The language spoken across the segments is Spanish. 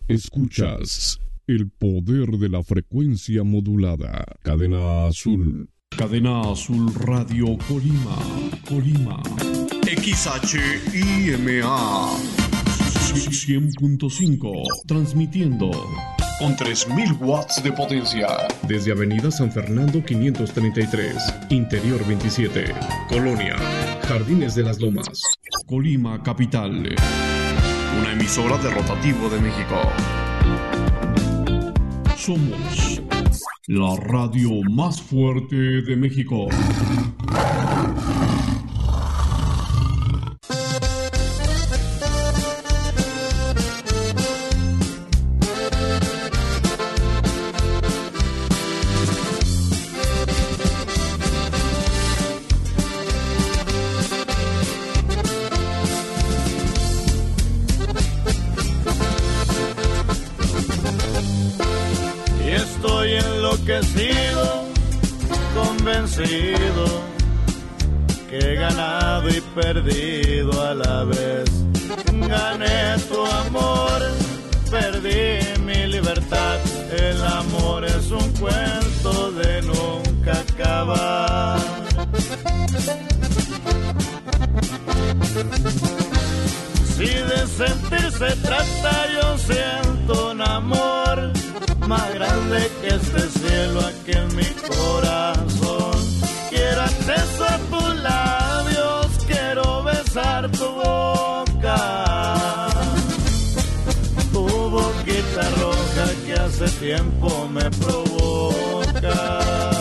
Escuchas el poder de la frecuencia modulada. Cadena Azul. Cadena Azul Radio Colima. Colima. XHIMA 100.5. Transmitiendo con 3000 watts de potencia. Desde Avenida San Fernando 533, Interior 27, Colonia, Jardines de las Lomas, Colima, capital. Una emisora de Rotativo de México. Somos la radio más fuerte de México. Convencido que he ganado y perdido a la vez. Gané tu amor, perdí mi libertad. El amor es un cuento de nunca acabar. Si de sentir se trata, yo siento un amor más grande que este cielo aquí en mi corazón. Quiero acceso a tus labios, quiero besar tu boca, tu boquita roja que hace tiempo me provoca.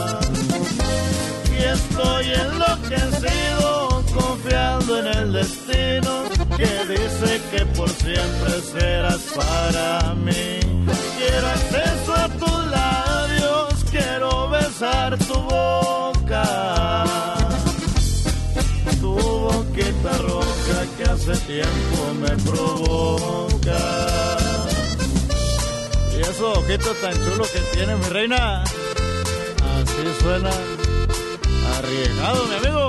Y estoy enloquecido, confiando en el destino que dice que por siempre serás para mí. Quiero acceso a tus labios, quiero besar tu boca, tu boquita roja que hace tiempo me provoca. Y esos ojitos tan chulos que tiene mi reina, así suena, arriesgado mi amigo.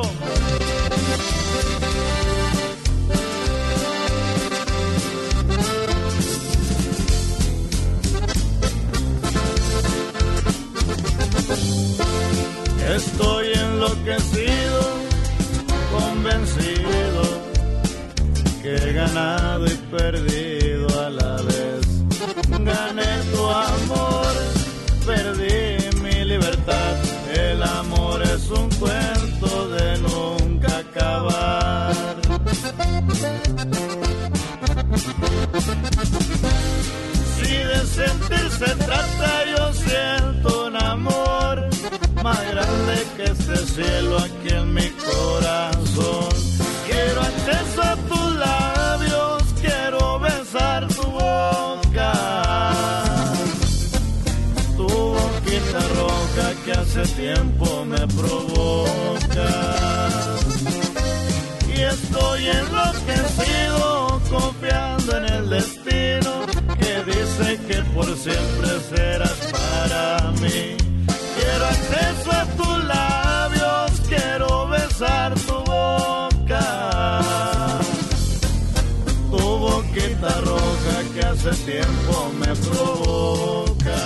Estoy enloquecido, convencido que he ganado y perdido a la vez. Gané tu amor, perdí mi libertad. El amor es un cuento de nunca acabar. Si de sentir se trata, yo siento un amor más grande que este cielo aquí en mi corazón. Quiero acceso a tus labios, quiero besar tu boca, tu boquita roja que hace tiempo me provoca. Y estoy enloquecido, confiando en el destino que dice que por siempre serás para mí. Quiero acceso a tus labios, quiero besar tu boca, tu boquita roja que hace tiempo me provoca.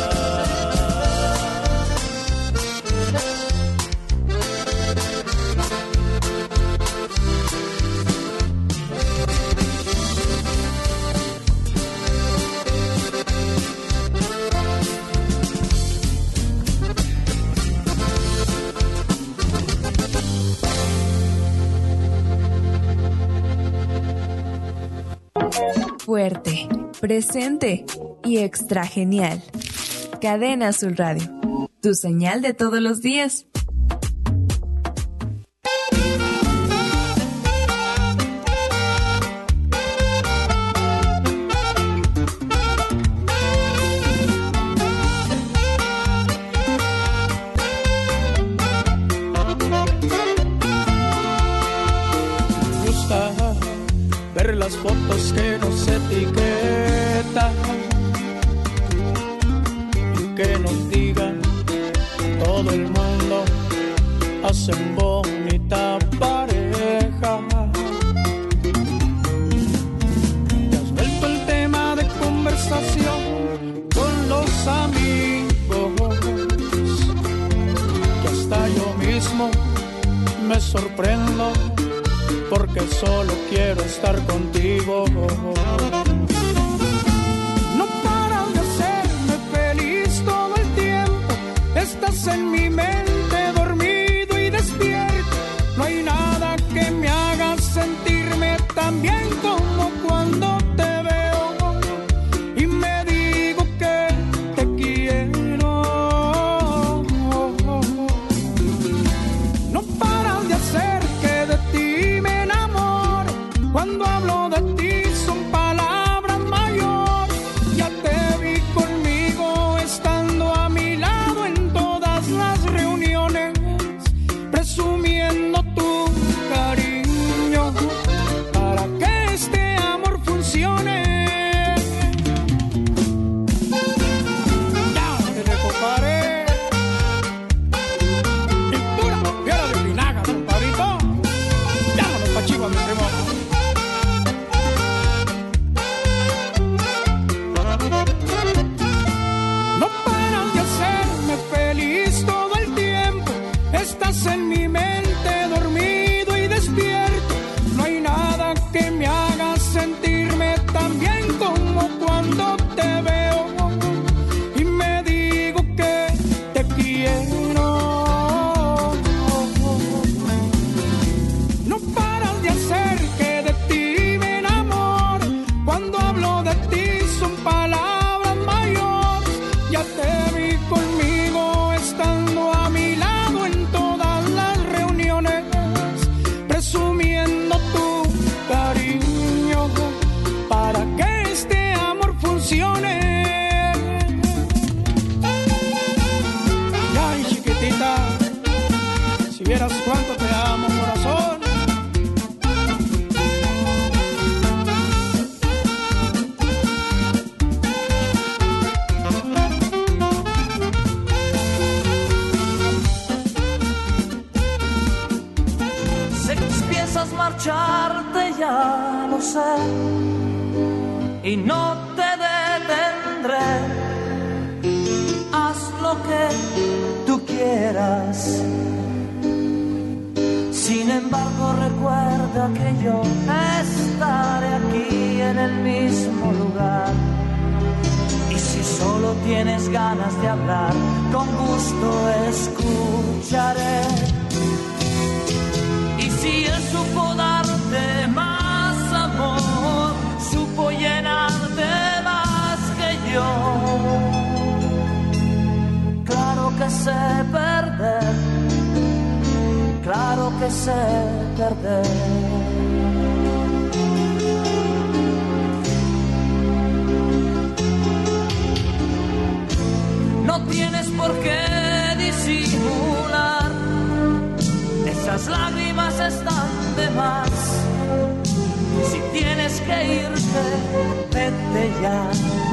Fuerte, presente y extra genial. Cadena Azul Radio, tu señal de todos los días. Las fotos que nos etiquetan y que nos digan todo el mundo hacen bonita pareja. Te has vuelto el tema de conversación me sorprendo porque solo quiero estar contigo. No paras de hacerme feliz todo el tiempo. Estás en mi mente, dormido y despierto. No hay nada que me haga sentirme tan bien como cuando te veo y me digo que te quiero. No paras de hacer que de ti me enamoro. Cuando hablo de ti son palabras mayores. Ya te vi conmigo estando a mi lado en todas las reuniones, presumiendo tu cariño para que este amor funcione. Ya te recoparé en pura fiera de Pinaga, compadrito. Llámanos pa' chivo a mi primo. No paras de hacerme feliz todo el tiempo. Estás en mi mente, dormido y despierto. No hay nada que me haga sentirme tan bien como cuando te veo y me digo que te quiero. No paras de hacer que de ti me enamoro. Cuando hablo de ti son palabras mayores. Ya te vi conmigo estando a mi lado en todas las reuniones, presumiendo tu cariño para que este amor funcione. Ay, chiquitita, si vieras cuánto te amo, corazón. Sé que piensas marcharte, ya lo sé, y no te detendré. Haz lo que tú quieras. Sin embargo, recuerda que yo estaré aquí en el mismo lugar. Y si solo tienes ganas de hablar, con gusto escucharé. Y si él supo darte más amor, supo llenarte más que yo. Claro que sé perder, claro que sé perder. No tienes por qué disimular, esas lágrimas están de más. Si tienes que irte, vete ya.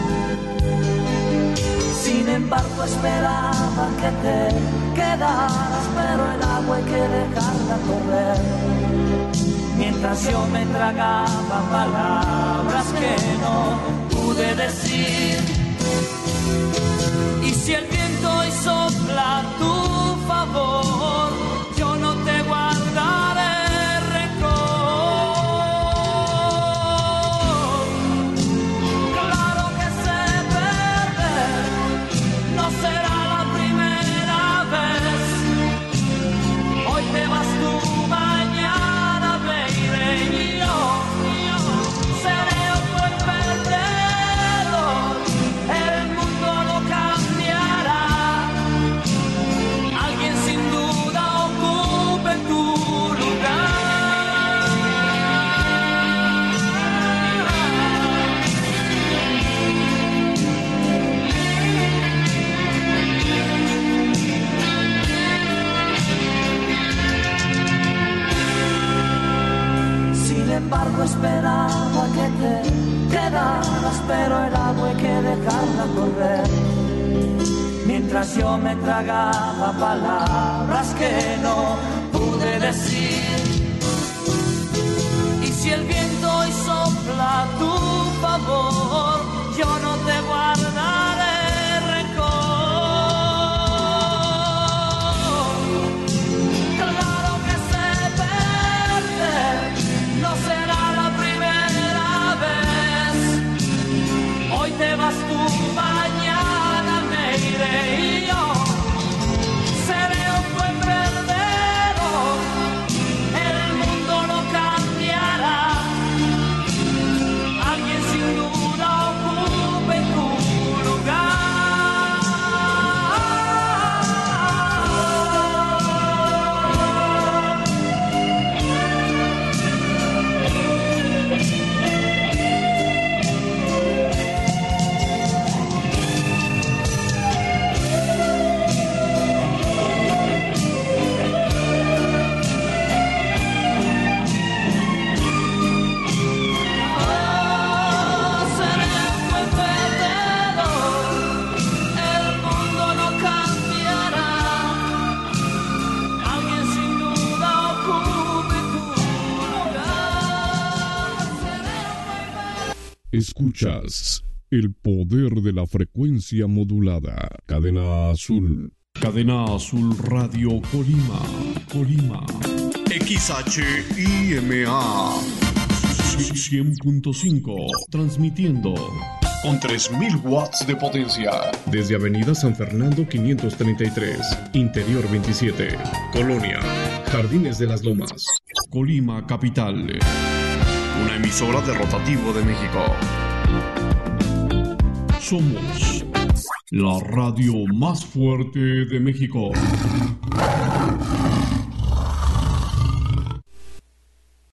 Sin embargo, esperaba que te quedaras, pero el agua hay que dejarla correr. Mientras yo me tragaba palabras que no pude decir. Y si el viento hoy sopla a tu favor, yo no te guardaré rencor. Claro que sé perder, no será la primera vez. Hoy te vas tú, mañana me iré yo. Seré otro el perdedor, el mundo lo cambiará. Alguien sin duda ocupe tu lugar. Sin embargo, esperaba que te quedaras, pero el agua hay que dejarla correr. Mientras yo me tragaba palabras que no pude decir. Y si el viento hoy sopla a tu favor, yo no te guardaré rencor. Claro que sé vas tú, mañana me iré y yo seré un buen perdedor. El mundo no cambiará, alguien sin duda ocupe tu lugar. Escuchas el poder de la frecuencia modulada. Cadena Azul. Cadena Azul Radio Colima. Colima. XHIMA 100.5. Transmitiendo con 3000 watts de potencia. Desde Avenida San Fernando 533, Interior 27, Colonia, Jardines de las Lomas, Colima, capital. Una emisora de Rotativo de México. Somos la radio más fuerte de México.